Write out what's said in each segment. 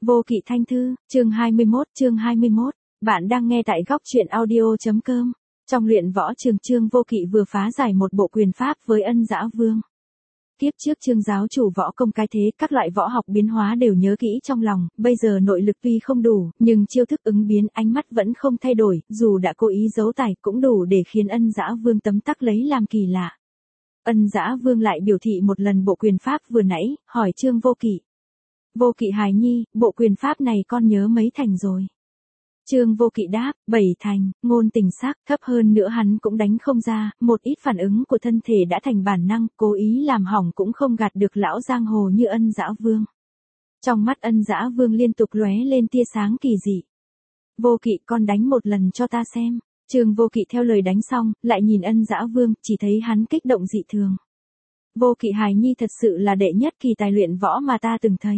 Vô Kỵ Thanh Thư, chương 21. Bạn đang nghe tại góc truyện audio.com. Trong luyện võ trường, Trương Vô Kỵ vừa phá giải một bộ quyền pháp với Ân Dã Vương. Kiếp trước Trương giáo chủ võ công cái thế, các loại võ học biến hóa đều nhớ kỹ trong lòng, bây giờ nội lực tuy không đủ, nhưng chiêu thức ứng biến, ánh mắt vẫn không thay đổi, dù đã cố ý giấu tài cũng đủ để khiến Ân Dã Vương tấm tắc lấy làm kỳ lạ. Ân Dã Vương lại biểu thị một lần bộ quyền pháp vừa nãy, hỏi Trương Vô Kỵ. Vô Kỵ hài nhi, bộ quyền pháp này con nhớ mấy thành rồi? Trương Vô Kỵ đáp, 7 thành, ngôn tình sắc, thấp hơn nữa hắn cũng đánh không ra, một ít phản ứng của thân thể đã thành bản năng, cố ý làm hỏng cũng không gạt được lão giang hồ như Ân Dã Vương. Trong mắt Ân Dã Vương liên tục lóe lên tia sáng kỳ dị. Vô Kỵ, con đánh một lần cho ta xem. Trương Vô Kỵ theo lời đánh xong, lại nhìn Ân Dã Vương, chỉ thấy hắn kích động dị thường. Vô Kỵ hài nhi thật sự là đệ nhất kỳ tài luyện võ mà ta từng thấy.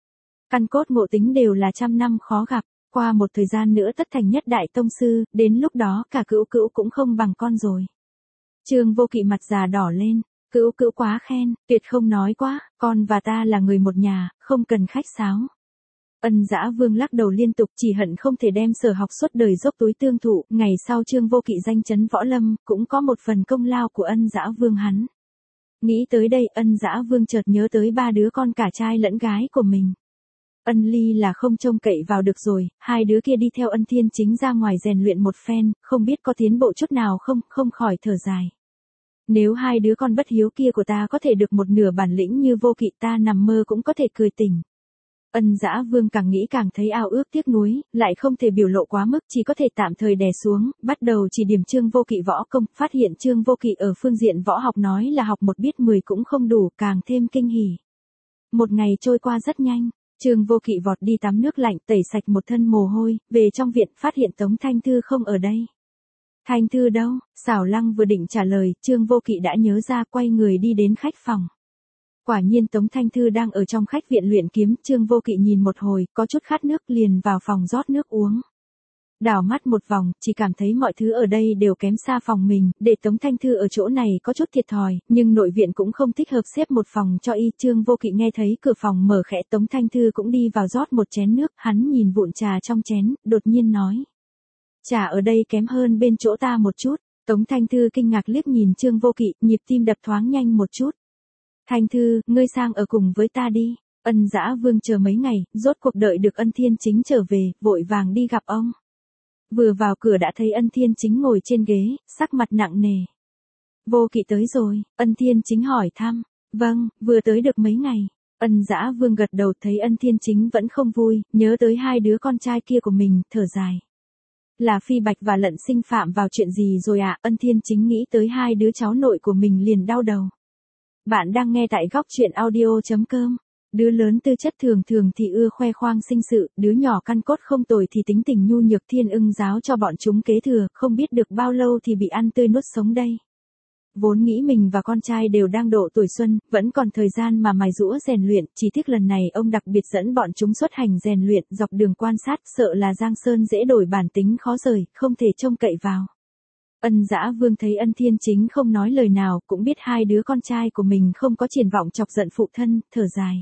Căn cốt ngộ tính đều là trăm năm khó gặp, qua một thời gian nữa tất thành nhất đại tông sư, đến lúc đó cả Cữu Cữu cũng không bằng con rồi. Trương Vô Kỵ mặt già đỏ lên, Cữu Cữu quá khen, tuyệt không nói quá, con và ta là người một nhà, không cần khách sáo. Ân Dã Vương lắc đầu liên tục, chỉ hận không thể đem sở học suốt đời dốc túi tương thụ, ngày sau Trương Vô Kỵ danh chấn võ lâm, cũng có một phần công lao của Ân Dã Vương hắn. Nghĩ tới đây, Ân Dã Vương chợt nhớ tới ba đứa con cả trai lẫn gái của mình. Ân Ly là không trông cậy vào được rồi, hai đứa kia đi theo Ân Thiên Chính ra ngoài rèn luyện một phen, không biết có tiến bộ chút nào không khỏi thở dài. Nếu hai đứa con bất hiếu kia của ta có thể được một nửa bản lĩnh như Vô Kỵ, ta nằm mơ cũng có thể cười tỉnh. Ân Dã Vương càng nghĩ càng thấy ao ước tiếc nuối, lại không thể biểu lộ quá mức, chỉ có thể tạm thời đè xuống, bắt đầu chỉ điểm Trương Vô Kỵ võ công, phát hiện Trương Vô Kỵ ở phương diện võ học nói là học một biết 10 cũng không đủ, càng thêm kinh hỉ. Một ngày trôi qua rất nhanh, Trương Vô Kỵ vọt đi tắm nước lạnh, tẩy sạch một thân mồ hôi, về trong viện phát hiện Tống Thanh Thư không ở đây. Thanh Thư đâu? Xảo Lăng vừa định trả lời, Trương Vô Kỵ đã nhớ ra, quay người đi đến khách phòng. Quả nhiên Tống Thanh Thư đang ở trong khách viện luyện kiếm, Trương Vô Kỵ nhìn một hồi, có chút khát nước, liền vào phòng rót nước uống. Đảo mắt một vòng, chỉ cảm thấy mọi thứ ở đây đều kém xa phòng mình, để Tống Thanh Thư ở chỗ này có chút thiệt thòi, nhưng nội viện cũng không thích hợp xếp một phòng cho y. Trương Vô Kỵ nghe thấy cửa phòng mở khẽ, Tống Thanh Thư cũng đi vào rót một chén nước, hắn nhìn vụn trà trong chén, đột nhiên nói. Trà ở đây kém hơn bên chỗ ta một chút. Tống Thanh Thư kinh ngạc liếc nhìn Trương Vô Kỵ, nhịp tim đập thoáng nhanh một chút. Thanh Thư, ngươi sang ở cùng với ta đi. Ân Dã Vương chờ mấy ngày, rốt cuộc đợi được Ân Thiên Chính trở về, vội vàng đi gặp ông. Vừa vào cửa đã thấy Ân Thiên Chính ngồi trên ghế, sắc mặt nặng nề. Vô Kỵ tới rồi, Ân Thiên Chính hỏi thăm. Vâng, vừa tới được mấy ngày. Ân Dã Vương gật đầu, thấy Ân Thiên Chính vẫn không vui, nhớ tới hai đứa con trai kia của mình, thở dài. Là Phi Bạch và Lận Sinh phạm vào chuyện gì rồi ạ? Ân Thiên Chính nghĩ tới hai đứa cháu nội của mình liền đau đầu. Bạn đang nghe tại góc truyện audio.com. Đứa lớn tư chất thường thường thì ưa khoe khoang sinh sự, đứa nhỏ căn cốt không tồi thì tính tình nhu nhược, Thiên Ưng giáo cho bọn chúng kế thừa, không biết được bao lâu thì bị ăn tươi nuốt sống đây. Vốn nghĩ mình và con trai đều đang độ tuổi xuân, vẫn còn thời gian mà mài giũa rèn luyện, chỉ tiếc lần này ông đặc biệt dẫn bọn chúng xuất hành rèn luyện, dọc đường quan sát, sợ là Giang Sơn dễ đổi bản tính khó rời, không thể trông cậy vào. Ân Dã Vương thấy Ân Thiên Chính không nói lời nào, cũng biết hai đứa con trai của mình không có triển vọng chọc giận phụ thân, thở dài.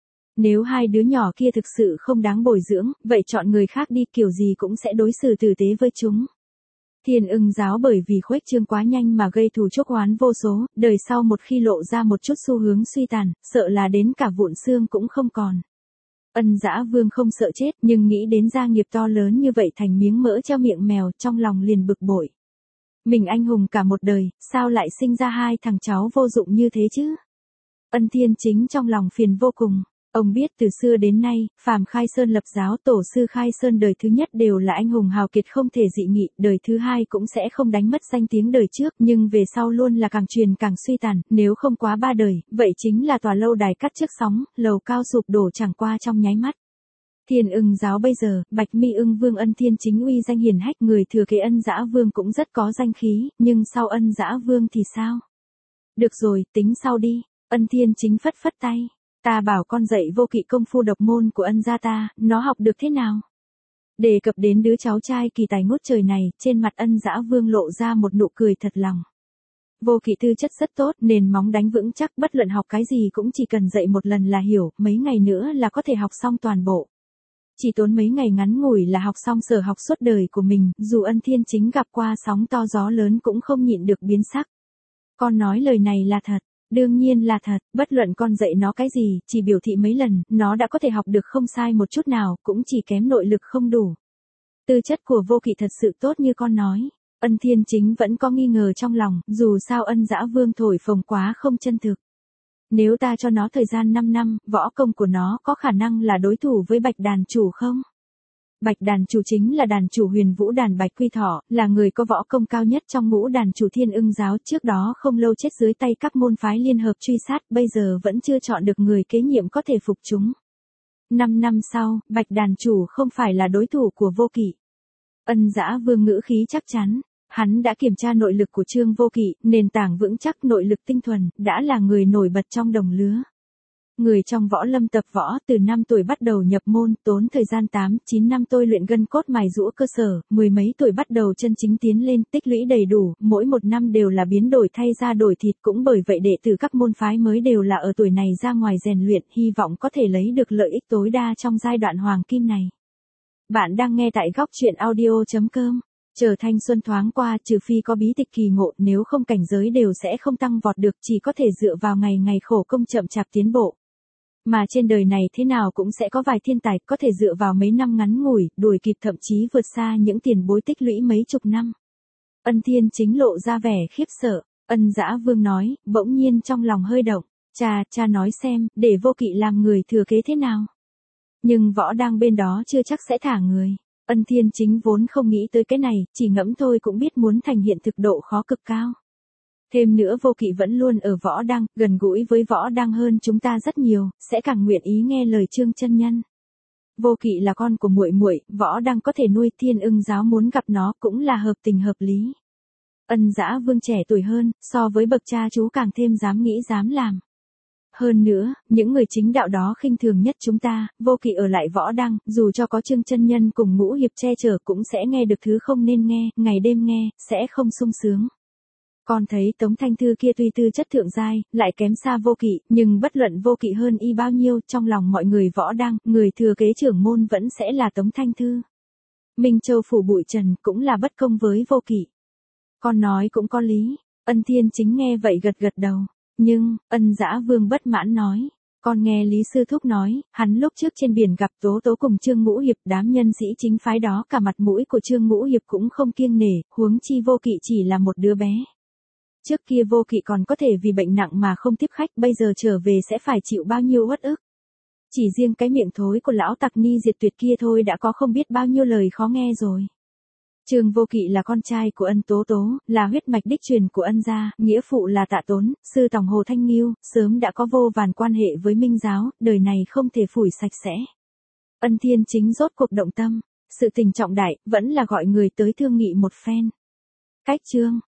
Nếu hai đứa nhỏ kia thực sự không đáng bồi dưỡng, vậy chọn người khác đi, kiểu gì cũng sẽ đối xử tử tế với chúng. Thiên Ưng giáo bởi vì khuếch trương quá nhanh mà gây thù chuốc oán vô số, đời sau một khi lộ ra một chút xu hướng suy tàn, sợ là đến cả vụn xương cũng không còn. Ân Dã Vương không sợ chết, nhưng nghĩ đến gia nghiệp to lớn như vậy thành miếng mỡ treo miệng mèo, trong lòng liền bực bội. Mình anh hùng cả một đời, sao lại sinh ra hai thằng cháu vô dụng như thế chứ? Ân Thiên Chính trong lòng phiền vô cùng. Ông biết từ xưa đến nay, phàm Khai Sơn lập giáo, tổ sư Khai Sơn đời thứ nhất đều là anh hùng hào kiệt không thể dị nghị, đời thứ hai cũng sẽ không đánh mất danh tiếng đời trước, nhưng về sau luôn là càng truyền càng suy tàn, nếu không quá ba đời, vậy chính là tòa lâu đài cắt trước sóng, lầu cao sụp đổ chẳng qua trong nháy mắt. Thiên Ưng giáo bây giờ, Bạch Mi Ưng Vương Ân Thiên Chính uy danh hiển hách, người thừa kế Ân Dã Vương cũng rất có danh khí, nhưng sau Ân Dã Vương thì sao? Được rồi, tính sau đi. Ân Thiên Chính phất phất tay. Ta bảo con dạy Vô Kỵ công phu độc môn của Ân gia ta, nó học được thế nào? Đề cập đến đứa cháu trai kỳ tài ngút trời này, trên mặt Ân Dã Vương lộ ra một nụ cười thật lòng. Vô Kỵ tư chất rất tốt, nền móng đánh vững chắc, bất luận học cái gì cũng chỉ cần dạy một lần là hiểu, mấy ngày nữa là có thể học xong toàn bộ. Chỉ tốn mấy ngày ngắn ngủi là học xong sở học suốt đời của mình, dù Ân Thiên Chính gặp qua sóng to gió lớn cũng không nhịn được biến sắc. Con nói lời này là thật. Đương nhiên là thật, bất luận con dạy nó cái gì, chỉ biểu thị mấy lần, nó đã có thể học được không sai một chút nào, cũng chỉ kém nội lực không đủ. Tư chất của Vô Kỵ thật sự tốt như con nói. Ân Thiên Chính vẫn có nghi ngờ trong lòng, dù sao Ân Dã Vương thổi phồng quá không chân thực. Nếu ta cho nó thời gian 5 năm, võ công của nó có khả năng là đối thủ với Bạch Đàn Chủ không? Bạch Đàn Chủ chính là đàn chủ Huyền Vũ đàn Bạch Quy Thọ, là người có võ công cao nhất trong ngũ đàn chủ Thiên Ưng giáo, trước đó không lâu chết dưới tay các môn phái liên hợp truy sát, bây giờ vẫn chưa chọn được người kế nhiệm có thể phục chúng. 5 năm sau, Bạch Đàn Chủ không phải là đối thủ của Vô Kỵ. Ân Dã Vương ngữ khí chắc chắn. Hắn đã kiểm tra nội lực của Trương Vô Kỵ, nền tảng vững chắc, nội lực tinh thuần, đã là người nổi bật trong đồng lứa. Người trong võ lâm tập võ từ 5 tuổi bắt đầu nhập môn, tốn thời gian 8-9 năm tôi luyện gân cốt mài giũa cơ sở, mười mấy tuổi bắt đầu chân chính tiến lên, tích lũy đầy đủ, mỗi một năm đều là biến đổi thay da đổi thịt, cũng bởi vậy đệ tử các môn phái mới đều là ở tuổi này ra ngoài rèn luyện, hy vọng có thể lấy được lợi ích tối đa trong giai đoạn hoàng kim này. Bạn đang nghe tại góc truyện audio.com. Chờ thanh xuân thoáng qua, trừ phi có bí tịch kỳ ngộ, nếu không cảnh giới đều sẽ không tăng vọt được, chỉ có thể dựa vào ngày ngày khổ công chậm chạp tiến bộ. Mà trên đời này thế nào cũng sẽ có vài thiên tài có thể dựa vào mấy năm ngắn ngủi, đuổi kịp thậm chí vượt xa những tiền bối tích lũy mấy chục năm. Ân Thiên Chính lộ ra vẻ khiếp sợ. Ân Dã Vương nói, bỗng nhiên trong lòng hơi động. Cha nói xem, để Vô Kỵ làm người thừa kế thế nào? Nhưng võ đang bên đó chưa chắc sẽ thả người. Ân Thiên Chính vốn không nghĩ tới cái này, chỉ ngẫm thôi cũng biết muốn thành hiện thực độ khó cực cao. Thêm nữa Vô Kỵ vẫn luôn ở võ đăng, gần gũi với võ đăng hơn chúng ta rất nhiều, sẽ càng nguyện ý nghe lời Trương chân nhân. Vô Kỵ là con của muội muội, võ đăng có thể nuôi, Thiên Ưng giáo muốn gặp nó cũng là hợp tình hợp lý. Ân Dã Vương trẻ tuổi hơn, so với bậc cha chú càng thêm dám nghĩ dám làm. Hơn nữa, những người chính đạo đó khinh thường nhất chúng ta, Vô Kỵ ở lại võ đăng, dù cho có Trương chân nhân cùng Ngũ Hiệp che chở cũng sẽ nghe được thứ không nên nghe, ngày đêm nghe, sẽ không sung sướng. Con thấy Tống Thanh Thư kia tuy tư chất thượng giai, lại kém xa Vô Kỵ, nhưng bất luận Vô Kỵ hơn y bao nhiêu, trong lòng mọi người võ đăng, người thừa kế trưởng môn vẫn sẽ là Tống Thanh Thư. Minh Châu phủ bụi trần cũng là bất công với Vô Kỵ. Con nói cũng có lý. Ân Thiên Chính nghe vậy gật gật đầu. Nhưng, Ân Dã Vương bất mãn nói. Con nghe Lý Sư Thúc nói, hắn lúc trước trên biển gặp Tố Tố cùng Trương Ngũ Hiệp, đám nhân sĩ chính phái đó cả mặt mũi của Trương Ngũ Hiệp cũng không kiêng nể, huống chi Vô Kỵ chỉ là một đứa bé. Trước kia Vô Kỵ còn có thể vì bệnh nặng mà không tiếp khách, bây giờ trở về sẽ phải chịu bao nhiêu uất ức. Chỉ riêng cái miệng thối của lão tặc Ni Diệt Tuyệt kia thôi đã có không biết bao nhiêu lời khó nghe rồi. Trương Vô Kỵ là con trai của Ân Tố Tố, là huyết mạch đích truyền của Ân gia, nghĩa phụ là Tạ Tốn, sư tòng Hồ Thanh Nghiêu, sớm đã có vô vàn quan hệ với Minh giáo, đời này không thể phủi sạch sẽ. Ân Thiên Chính rốt cuộc động tâm, sự tình trọng đại, vẫn là gọi người tới thương nghị một phen. Cách chương